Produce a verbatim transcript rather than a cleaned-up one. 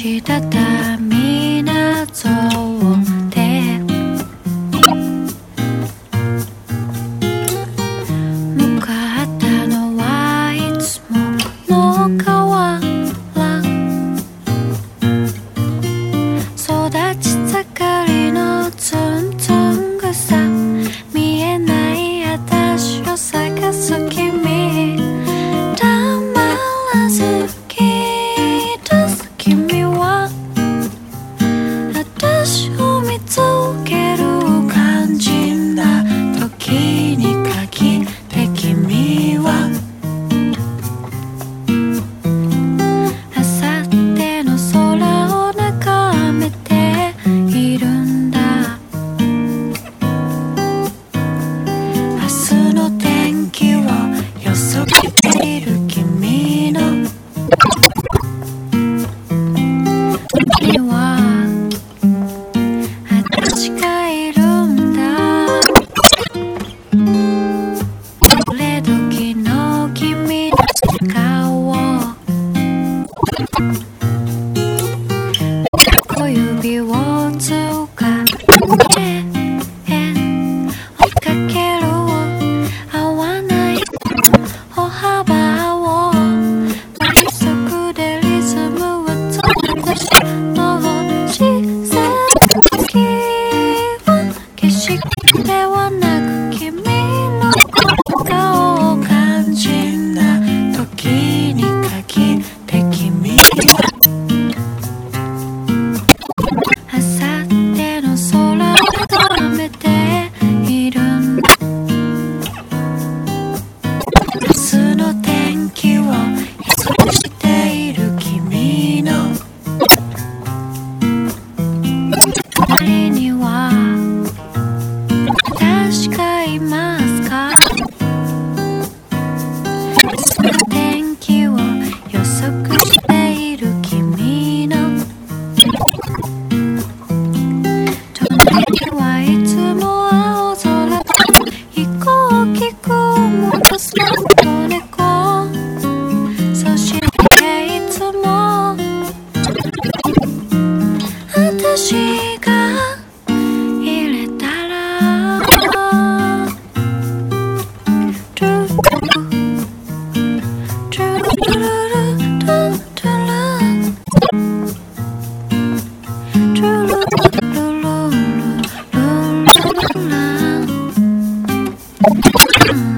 したた港で向かったのはいつもの河原、育ち盛りのツンツン草、見えない私を探す君、たまらず聞い出す君は私を見つける肝心な時に限って君はあさっての空を眺めているんだ。明日の天気を予測している君のには私がいるんだ。それ時の君の顔を小指を掴んで追いかける、合わない歩幅を倍速でリズムをつけての視線、時は景色ではなく君の顔、肝心な時に限って君はあさっての空を眺めているんだ。明日の天気を予測している君の周りには私がいますか？明日の天気を予測している君の隣はいつも青空、飛行機雲とその猫、そしていつも私が入れたらトゥルトゥルトゥルトゥルトゥルトゥルルルルルルルルル